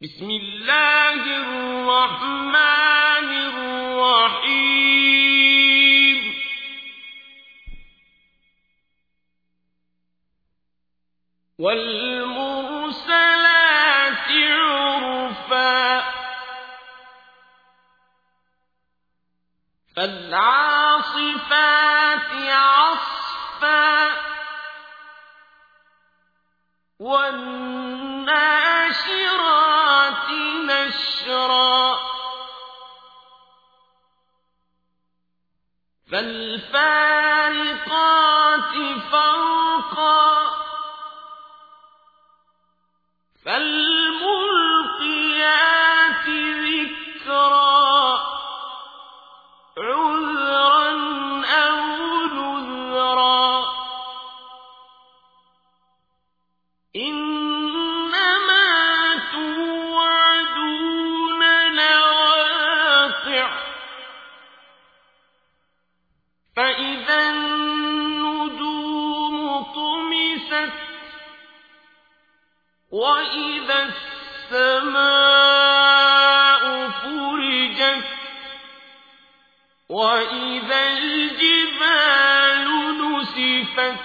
بسم الله الرحمن الرحيم والمرسلات عرفا فالعاصفات عصفا والناشرات نشرا فالفارقات فرقا فالملقيات ذكرا عذرا أو نذرا إنما توعدون لواقع فإذا النجوم طمست وإذا السماء فرجت وإذا الجبال نسفت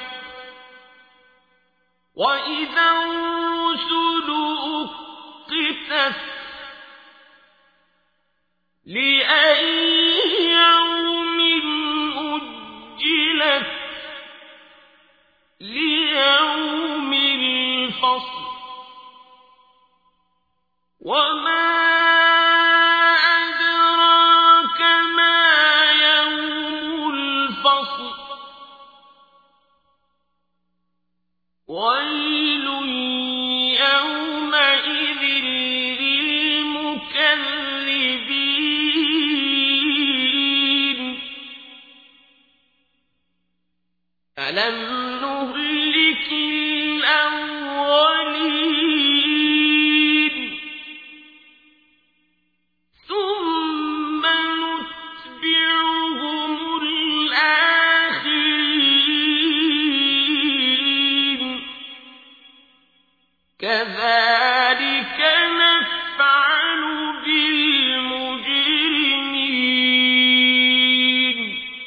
وإذا الرسل أقتت لأي يوم أجلت ليوم الفصل وما أدراك ما يوم الفصل ويل يومئذ للمكذبين ألم نهلك الأولين ثم نتبعهم الآخرين كذلك نفعل بالمجرمين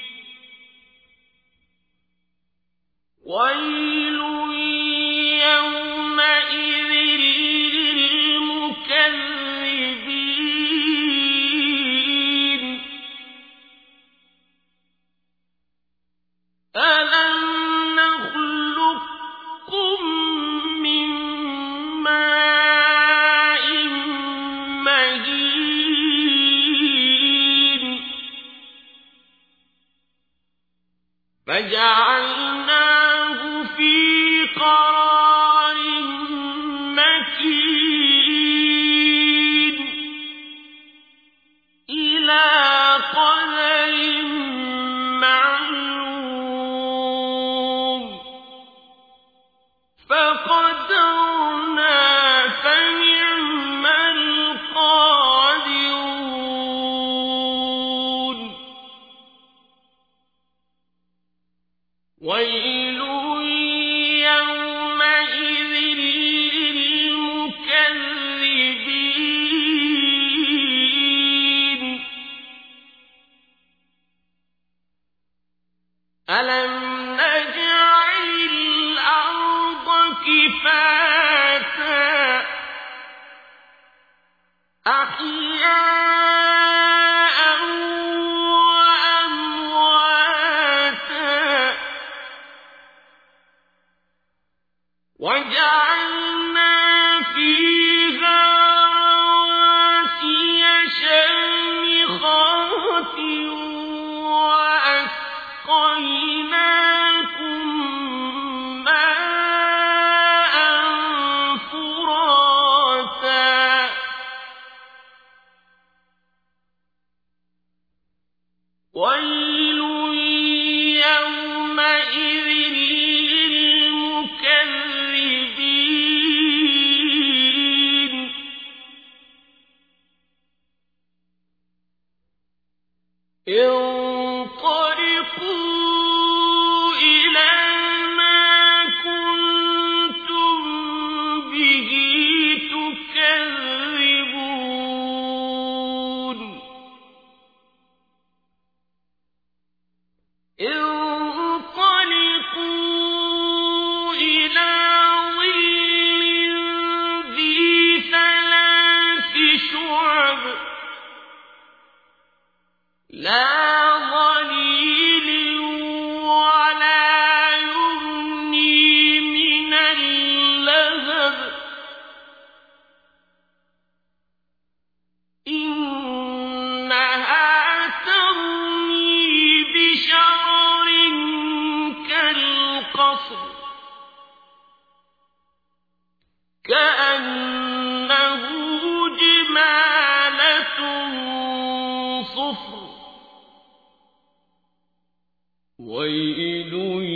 ويل يومئذ للمكذبين ألم نخلقكم من ماء مهين فجعلناه في قرار مكين إلى قدر معلوم فقدرنا فنعم القادرون ويل يومئذ للمكذبين ألم نجعل الأرض كفاتا أحياء وأمواتا وجعلنا فيها رواسي شامخات وأسقيناكم ماء فراتا ويل يومئذ للمكذبين انطلقوا إلى ما كنتم به تكذبون ويل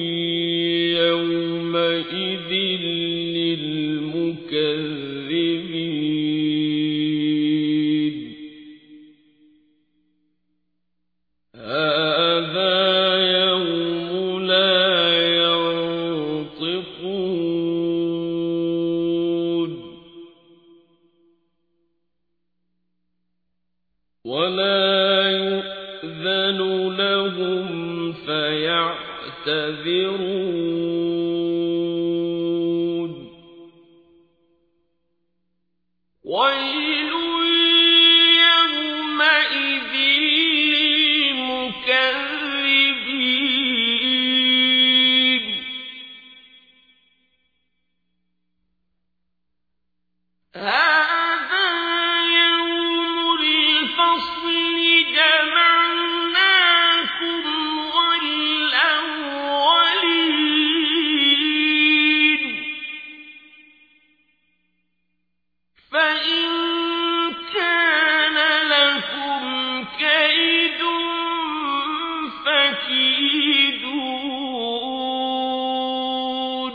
يومئذ للمكذبين هذا يوم لا ينطقون ولا يؤذن لهم فيعتذرون ويل يومئذ للمكذبين هذا يوم الفصل جمعناكم والأولين فإن كان لكم كيد فكيدون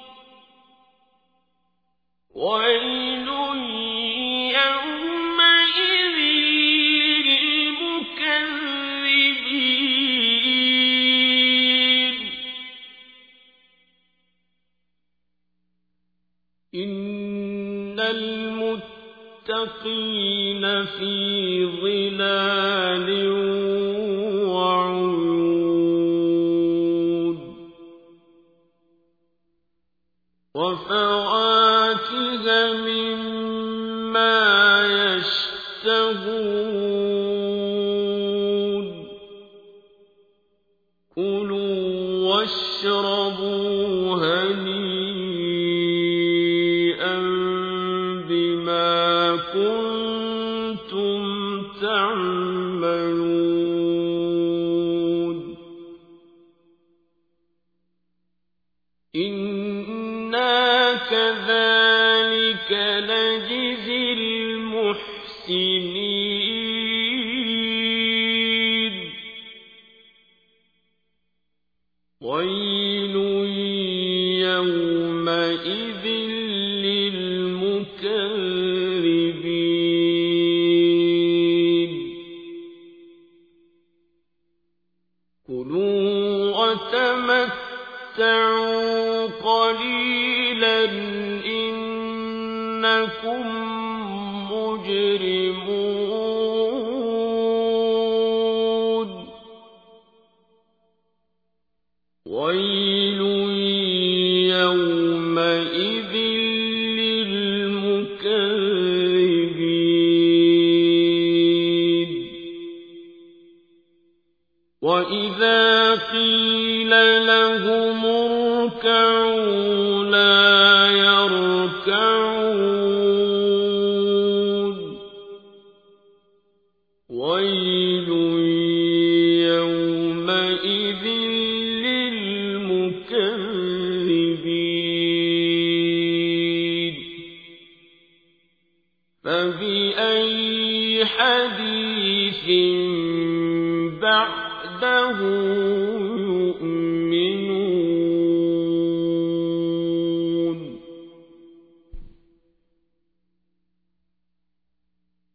ويل يومئذ للمكذبين إن المتقين في ظلال وعيون وفواكه مما يشتهون كلوا واشربوا هنيئا بما كنتم تعملون إنا كذلك نجزي المحسنين ويل يومئذ للمكذبين كلوا وتمتعوا قليلا إنكم مجرمون ويل يومئذ للمكذبين وإذا قيل لهم اركعوا لا يركعون ويل يومئذ للمكذبين فبأي حديث بعده يؤمنون